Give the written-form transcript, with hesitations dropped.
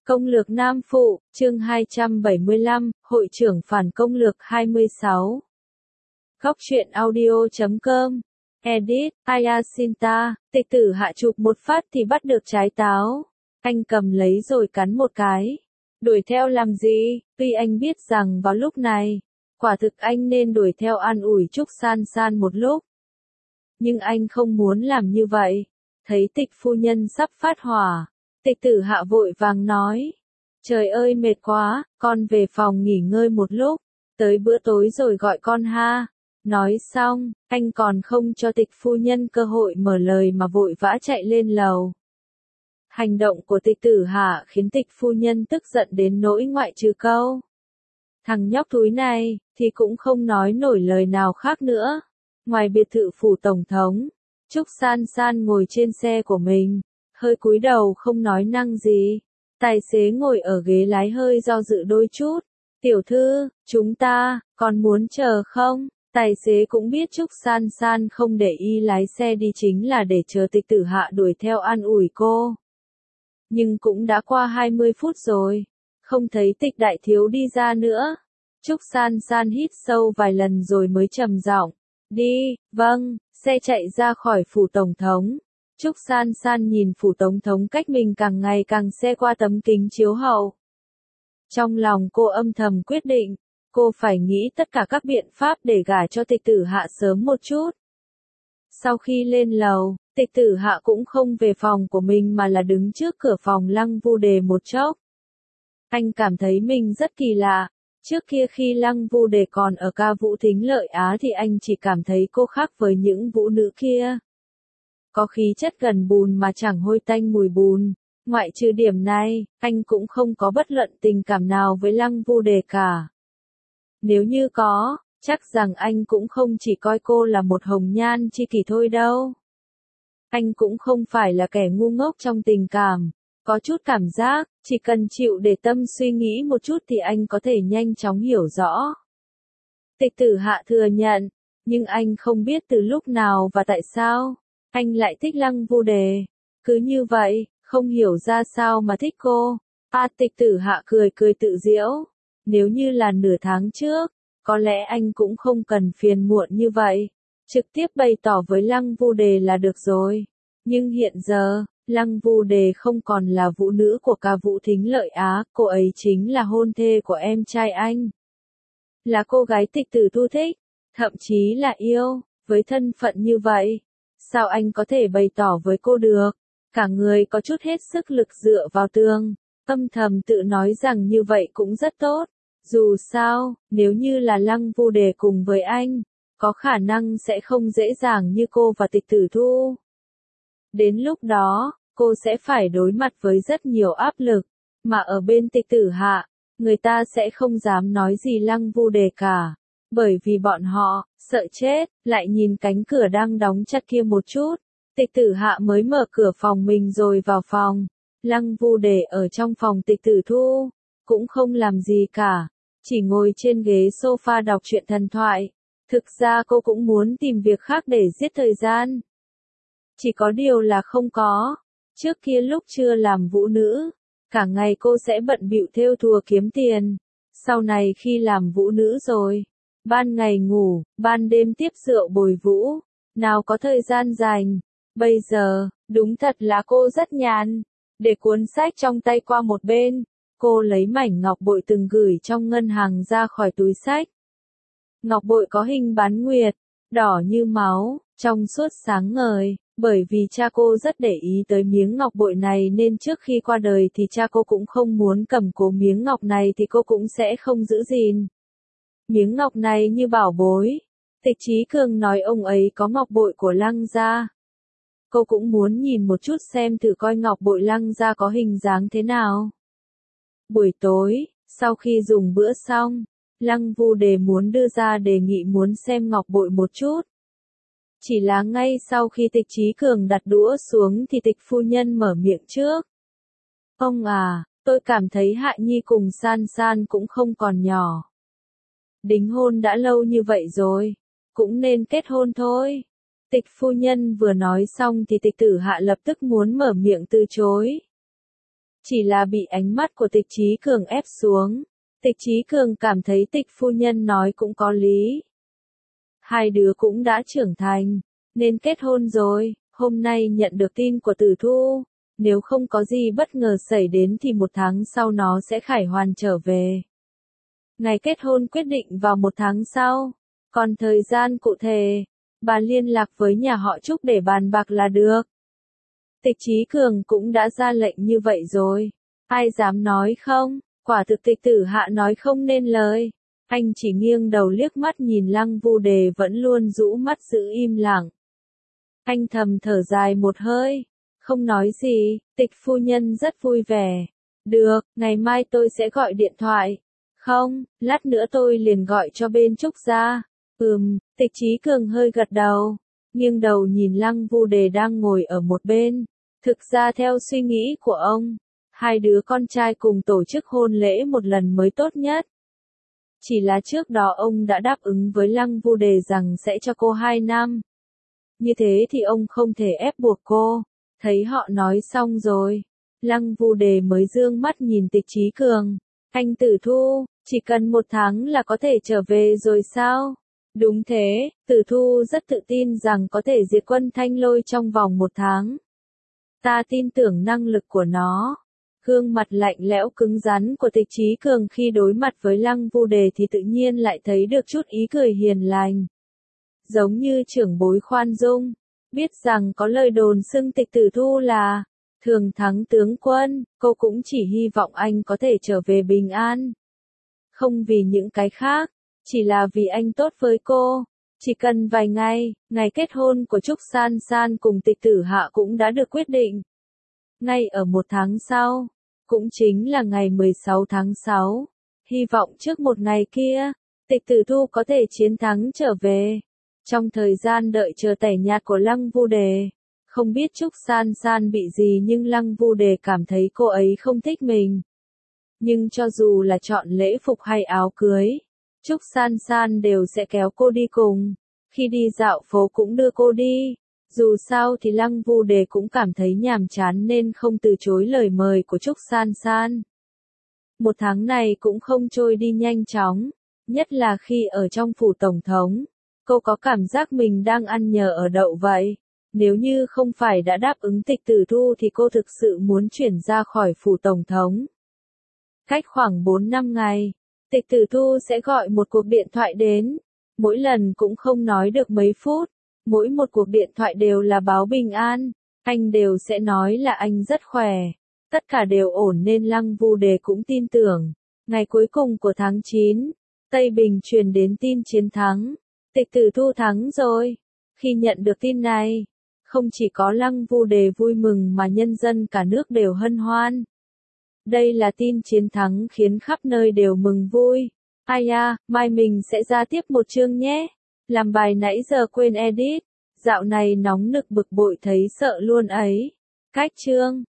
Công lược Nam Phụ, chương 275, Hội trưởng phản công lược 26. Góc truyện audio.com. Edit, Ayasinta, tịch tử hạ chụp một phát thì bắt được trái táo. Anh cầm lấy rồi cắn một cái. Đuổi theo làm gì? Tuy anh biết rằng vào lúc này, quả thực anh nên đuổi theo an ủi Trúc San San một lúc. Nhưng anh không muốn làm như vậy. Thấy Tịch phu nhân sắp phát hỏa, Tịch tử hạ vội vàng nói. Trời ơi mệt quá, con về phòng nghỉ ngơi một lúc, tới bữa tối rồi gọi con ha. Nói xong, anh còn không cho Tịch phu nhân cơ hội mở lời mà vội vã chạy lên lầu. Hành động của Tịch tử hạ khiến Tịch phu nhân tức giận đến nỗi ngoại trừ câu. Thằng nhóc thúi này, thì cũng không nói nổi lời nào khác nữa. Ngoài biệt thự phủ tổng thống, Trúc San San ngồi trên xe của mình, hơi cúi đầu không nói năng gì. Tài xế ngồi ở ghế lái hơi do dự đôi chút. Tiểu thư, chúng ta, còn muốn chờ không? Tài xế cũng biết Trúc San San không để ý lái xe đi chính là để chờ Tịch tử hạ đuổi theo an ủi cô. Nhưng cũng đã qua 20 phút rồi, không thấy Tịch đại thiếu đi ra nữa. Trúc San San hít sâu vài lần rồi mới trầm giọng. Đi, vâng, xe chạy ra khỏi phủ tổng thống. Trúc San San nhìn phủ tổng thống cách mình càng ngày càng xe qua tấm kính chiếu hậu. Trong lòng cô âm thầm quyết định, cô phải nghĩ tất cả các biện pháp để gả cho Tịch tử hạ sớm một chút. Sau khi lên lầu, Tịch tử hạ cũng không về phòng của mình mà là đứng trước cửa phòng Lăng Vu Đề một chốc. Anh cảm thấy mình rất kỳ lạ. Trước kia khi Lăng Vu Đề còn ở ca vũ Thính Lợi Á thì anh chỉ cảm thấy cô khác với những vũ nữ kia. Có khí chất gần bùn mà chẳng hôi tanh mùi bùn. Ngoại trừ điểm này, anh cũng không có bất luận tình cảm nào với Lăng Vu Đề cả. Nếu như có, chắc rằng anh cũng không chỉ coi cô là một hồng nhan chi kỷ thôi đâu. Anh cũng không phải là kẻ ngu ngốc trong tình cảm. Có chút cảm giác, chỉ cần chịu để tâm suy nghĩ một chút thì anh có thể nhanh chóng hiểu rõ. Tịch tử hạ thừa nhận, nhưng anh không biết từ lúc nào và tại sao, anh lại thích Lăng Vu Đề. Cứ như vậy, không hiểu ra sao mà thích cô. Tịch tử hạ cười cười tự giễu. Nếu như là nửa tháng trước, có lẽ anh cũng không cần phiền muộn như vậy. Trực tiếp bày tỏ với Lăng Vu Đề là được rồi. Nhưng hiện giờ, Lăng Vu Đề không còn là vũ nữ của ca vũ Thính Lợi Á, cô ấy chính là hôn thê của em trai anh. Là cô gái Tịch tử thu thích, thậm chí là yêu, với thân phận như vậy. Sao anh có thể bày tỏ với cô được? Cả người có chút hết sức lực dựa vào tường, âm thầm tự nói rằng như vậy cũng rất tốt. Dù sao, nếu như là Lăng Vu Đề cùng với anh, có khả năng sẽ không dễ dàng như cô và Tịch tử thu. Đến lúc đó, cô sẽ phải đối mặt với rất nhiều áp lực, mà ở bên Tịch tử hạ, người ta sẽ không dám nói gì Lăng Vu Đề cả, bởi vì bọn họ sợ chết. Lại nhìn cánh cửa đang đóng chặt kia một chút, Tịch tử hạ mới mở cửa phòng mình rồi vào phòng. Lăng Vu Đề ở trong phòng Tịch tử thu, cũng không làm gì cả, chỉ ngồi trên ghế sofa đọc truyện thần thoại. Thực ra cô cũng muốn tìm việc khác để giết thời gian. Chỉ có điều là không có. Trước kia lúc chưa làm vũ nữ, cả ngày cô sẽ bận bịu thêu thùa kiếm tiền. Sau này khi làm vũ nữ rồi, ban ngày ngủ, ban đêm tiếp rượu bồi vũ, nào có thời gian dành. Bây giờ, đúng thật là cô rất nhàn. Để cuốn sách trong tay qua một bên, cô lấy mảnh ngọc bội từng gửi trong ngân hàng ra khỏi túi sách. Ngọc bội có hình bán nguyệt, đỏ như máu, trong suốt sáng ngời. Bởi vì cha cô rất để ý tới miếng ngọc bội này nên trước khi qua đời thì cha cô cũng không muốn cầm cố miếng ngọc này thì cô cũng sẽ không giữ gìn. Miếng ngọc này như bảo bối. Tịch Chí Cường nói ông ấy có ngọc bội của Lăng gia. Cô cũng muốn nhìn một chút xem thử coi ngọc bội Lăng gia có hình dáng thế nào. Buổi tối, sau khi dùng bữa xong, Lăng Vu Đề muốn đưa ra đề nghị muốn xem ngọc bội một chút. Chỉ là ngay sau khi Tịch Chí Cường đặt đũa xuống thì Tịch phu nhân mở miệng trước. Ông à, tôi cảm thấy Hạ Nhi cùng San San cũng không còn nhỏ. Đính hôn đã lâu như vậy rồi, cũng nên kết hôn thôi. Tịch phu nhân vừa nói xong thì Tịch tử hạ lập tức muốn mở miệng từ chối. Chỉ là bị ánh mắt của Tịch Chí Cường ép xuống. Tịch Chí Cường cảm thấy Tịch phu nhân nói cũng có lý. Hai đứa cũng đã trưởng thành, nên kết hôn rồi. Hôm nay nhận được tin của Tử Thu, nếu không có gì bất ngờ xảy đến thì 1 tháng sau nó sẽ khải hoàn trở về. Ngày kết hôn quyết định vào 1 tháng sau, còn thời gian cụ thể, bà liên lạc với nhà họ Trúc để bàn bạc là được. Tịch Chí Cường cũng đã ra lệnh như vậy rồi, ai dám nói không, quả thực Tịch Tử Hạ nói không nên lời. Anh chỉ nghiêng đầu liếc mắt nhìn Lăng Vu Đề vẫn luôn rũ mắt giữ im lặng. Anh thầm thở dài một hơi, không nói gì. Tịch phu nhân rất vui vẻ. Được, ngày mai tôi sẽ gọi điện thoại. Không, lát nữa tôi liền gọi cho bên Trúc gia. Tịch Chí Cường hơi gật đầu, nghiêng đầu nhìn Lăng Vu Đề đang ngồi ở một bên. Thực ra theo suy nghĩ của ông, hai đứa con trai cùng tổ chức hôn lễ một lần mới tốt nhất. Chỉ là trước đó ông đã đáp ứng với Lăng Vu Đề rằng sẽ cho cô 2 năm. Như thế thì ông không thể ép buộc cô. Thấy họ nói xong rồi, Lăng Vu Đề mới dương mắt nhìn Tịch Chí Cường. Anh Tử Thu, chỉ cần 1 tháng là có thể trở về rồi sao? Đúng thế, Tử Thu rất tự tin rằng có thể diệt quân Thanh Lôi trong vòng 1 tháng. Ta tin tưởng năng lực của nó. Gương mặt lạnh lẽo cứng rắn của Tịch Chí Cường khi đối mặt với Lăng Vu Đề thì tự nhiên lại thấy được chút ý cười hiền lành. Giống như trưởng bối khoan dung, biết rằng có lời đồn xưng Tịch Tử Thu là thường thắng tướng quân, cô cũng chỉ hy vọng anh có thể trở về bình an. Không vì những cái khác, chỉ là vì anh tốt với cô. Chỉ cần vài ngày, ngày kết hôn của Trúc San San cùng Tịch Tử Hạ cũng đã được quyết định. Ngay ở 1 tháng sau, cũng chính là ngày 16 tháng 6, hy vọng trước một ngày kia, Tịch Tử Thu có thể chiến thắng trở về. Trong thời gian đợi chờ tẻ nhạt của Lăng Vu Đề, không biết Trúc San San bị gì nhưng Lăng Vu Đề cảm thấy cô ấy không thích mình. Nhưng cho dù là chọn lễ phục hay áo cưới, Trúc San San đều sẽ kéo cô đi cùng. Khi đi dạo phố cũng đưa cô đi. Dù sao thì Lăng Vu Đề cũng cảm thấy nhàm chán nên không từ chối lời mời của Trúc San San. 1 tháng này cũng không trôi đi nhanh chóng, nhất là khi ở trong phủ tổng thống. Cô có cảm giác mình đang ăn nhờ ở đậu vậy. Nếu như không phải đã đáp ứng Tịch Tử Thu thì cô thực sự muốn chuyển ra khỏi phủ tổng thống. Cách khoảng 4-5 ngày, Tịch Tử Thu sẽ gọi một cuộc điện thoại đến. Mỗi lần cũng không nói được mấy phút. Mỗi một cuộc điện thoại đều là báo bình an. Anh đều sẽ nói là anh rất khỏe. Tất cả đều ổn nên Lăng Vu Đề cũng tin tưởng. Ngày cuối cùng của tháng 9, Tây Bình truyền đến tin chiến thắng. Tịch Tử Thu thắng rồi. Khi nhận được tin này, không chỉ có Lăng Vu Đề vui mừng mà nhân dân cả nước đều hân hoan. Đây là tin chiến thắng khiến khắp nơi đều mừng vui. Ai à, mai mình sẽ ra tiếp một chương nhé. Làm bài nãy giờ quên edit. Dạo này nóng nực bực bội thấy sợ luôn ấy. Cách chương.